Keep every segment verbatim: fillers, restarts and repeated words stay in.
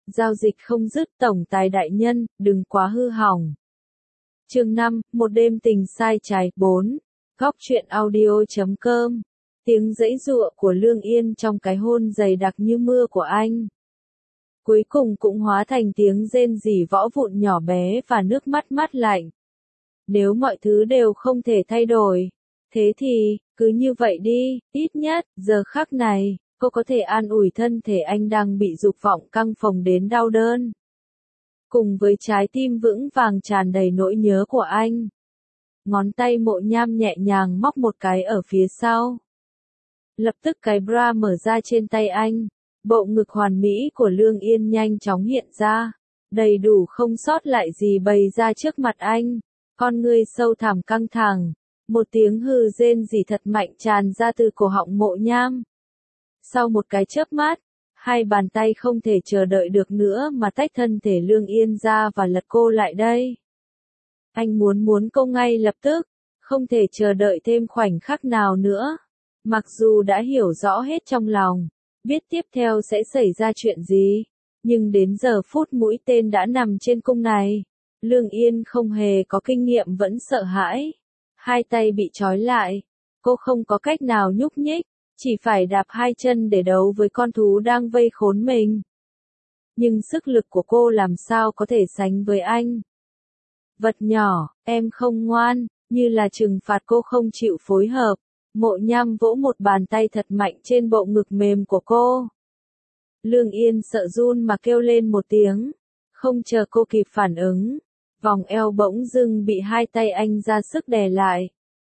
giao dịch không dứt tổng tài đại nhân, đừng quá hư hỏng. Chương năm, một đêm tình sai trái, bốn. Góc truyện audio chấm com. Tiếng giãy giụa của Lương Yên trong cái hôn dày đặc như mưa của anh. Cuối cùng cũng hóa thành tiếng rên rỉ võ vụn nhỏ bé và nước mắt mát lạnh. Nếu mọi thứ đều không thể thay đổi, thế thì, cứ như vậy đi, ít nhất, giờ khắc này, cô có thể an ủi thân thể anh đang bị dục vọng căng phồng đến đau đớn. Cùng với trái tim vững vàng tràn đầy nỗi nhớ của anh. Ngón tay Mộ Nham nhẹ nhàng móc một cái ở phía sau. Lập tức cái bra mở ra trên tay anh. Bộ ngực hoàn mỹ của Lương Yên nhanh chóng hiện ra. Đầy đủ không sót lại gì bày ra trước mặt anh. Con ngươi sâu thẳm căng thẳng. Một tiếng hừ rên rỉ thật mạnh tràn ra từ cổ họng Mộ Nham. Sau một cái chớp mắt, hai bàn tay không thể chờ đợi được nữa mà tách thân thể Lương Yên ra và lật cô lại đây. Anh muốn muốn cô ngay lập tức, không thể chờ đợi thêm khoảnh khắc nào nữa. Mặc dù đã hiểu rõ hết trong lòng, biết tiếp theo sẽ xảy ra chuyện gì, nhưng đến giờ phút mũi tên đã nằm trên cung này, Lương Yên không hề có kinh nghiệm vẫn sợ hãi. Hai tay bị trói lại, cô không có cách nào nhúc nhích, chỉ phải đạp hai chân để đấu với con thú đang vây khốn mình. Nhưng sức lực của cô làm sao có thể sánh với anh. Vật nhỏ, em không ngoan, như là trừng phạt cô không chịu phối hợp. Mộ Nham vỗ một bàn tay thật mạnh trên bộ ngực mềm của cô. Lương Yên sợ run mà kêu lên một tiếng. Không chờ cô kịp phản ứng, vòng eo bỗng dưng bị hai tay anh ra sức đè lại.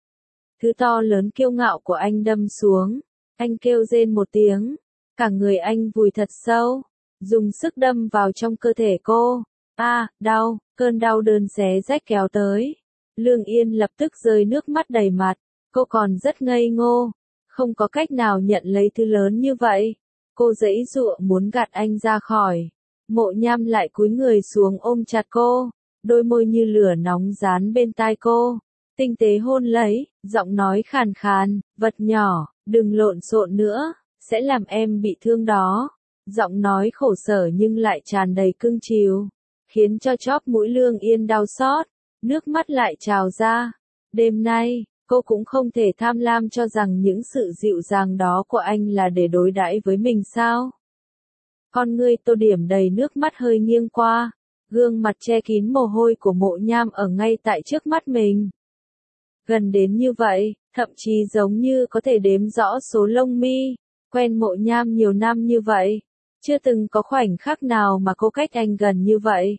Thứ to lớn kiêu ngạo của anh đâm xuống. Anh kêu rên một tiếng. Cả người anh vùi thật sâu, dùng sức đâm vào trong cơ thể cô. A, à, đau, cơn đau đớn xé rách kéo tới. Lương Yên lập tức rơi nước mắt đầy mặt. Cô còn rất ngây ngô, không có cách nào nhận lấy thứ lớn như vậy. Cô giãy giụa muốn gạt anh ra khỏi. Mộ Nham lại cúi người xuống ôm chặt cô, đôi môi như lửa nóng dán bên tai cô, tinh tế hôn lấy, giọng nói khàn khàn, vật nhỏ, đừng lộn xộn nữa, sẽ làm em bị thương đó. Giọng nói khổ sở nhưng lại tràn đầy cưng chiều, khiến cho chóp mũi Lương Yên đau xót, nước mắt lại trào ra. Đêm nay, cô cũng không thể tham lam cho rằng những sự dịu dàng đó của anh là để đối đãi với mình sao. Con ngươi tô điểm đầy nước mắt hơi nghiêng qua, gương mặt che kín mồ hôi của Mộ Nham ở ngay tại trước mắt mình. Gần đến như vậy, thậm chí giống như có thể đếm rõ số lông mi. Quen Mộ Nham nhiều năm như vậy, chưa từng có khoảnh khắc nào mà cô cách anh gần như vậy.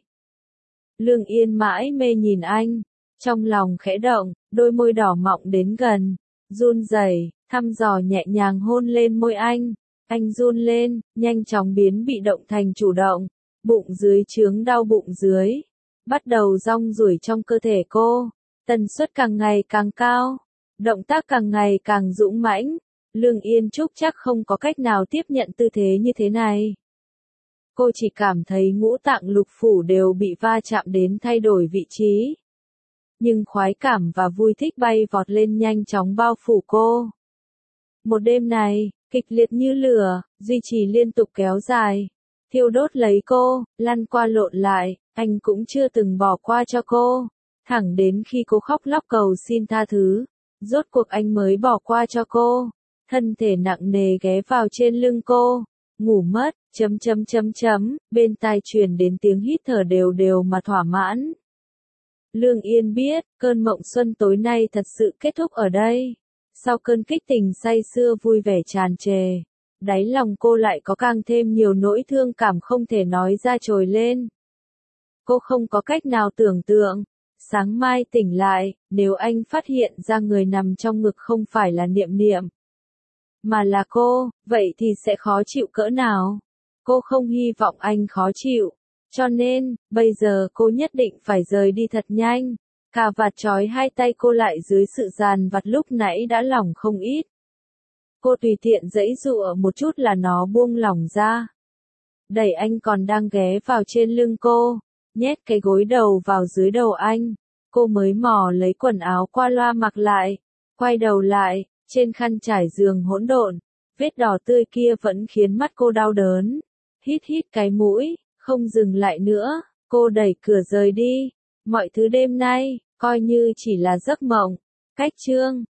Lương Yên mãi mê nhìn anh, trong lòng khẽ động, đôi môi đỏ mọng đến gần, run rẩy, thăm dò nhẹ nhàng hôn lên môi anh. Anh run lên, nhanh chóng biến bị động thành chủ động, bụng dưới chướng đau bụng dưới, bắt đầu rong ruổi trong cơ thể cô, tần suất càng ngày càng cao, động tác càng ngày càng dũng mãnh. Lương Yên Trúc chắc không có cách nào tiếp nhận tư thế như thế này. Cô chỉ cảm thấy ngũ tạng lục phủ đều bị va chạm đến thay đổi vị trí. Nhưng khoái cảm và vui thích bay vọt lên nhanh chóng bao phủ cô. Một đêm này, kịch liệt như lửa, duy trì liên tục kéo dài, thiêu đốt lấy cô, lăn qua lộn lại, anh cũng chưa từng bỏ qua cho cô, thẳng đến khi cô khóc lóc cầu xin tha thứ, rốt cuộc anh mới bỏ qua cho cô, thân thể nặng nề ghé vào trên lưng cô, ngủ mất, chấm chấm chấm chấm, bên tai truyền đến tiếng hít thở đều đều mà thỏa mãn. Lương Yên biết, cơn mộng xuân tối nay thật sự kết thúc ở đây. Sau cơn kích tình say sưa vui vẻ tràn trề, đáy lòng cô lại có càng thêm nhiều nỗi thương cảm không thể nói ra trồi lên. Cô không có cách nào tưởng tượng, sáng mai tỉnh lại, nếu anh phát hiện ra người nằm trong ngực không phải là Niệm Niệm, mà là cô, vậy thì sẽ khó chịu cỡ nào. Cô không hy vọng anh khó chịu. Cho nên, bây giờ cô nhất định phải rời đi thật nhanh. Cà vạt trói hai tay cô lại dưới sự dàn vặt lúc nãy đã lỏng không ít. Cô tùy tiện giãy giụa một chút là nó buông lỏng ra. Đẩy anh còn đang ghé vào trên lưng cô, nhét cái gối đầu vào dưới đầu anh. Cô mới mò lấy quần áo qua loa mặc lại, quay đầu lại, trên khăn trải giường hỗn độn, vết đỏ tươi kia vẫn khiến mắt cô đau đớn. Hít hít cái mũi. Không dừng lại nữa, cô đẩy cửa rời đi. Mọi thứ đêm nay, coi như chỉ là giấc mộng. Cách chương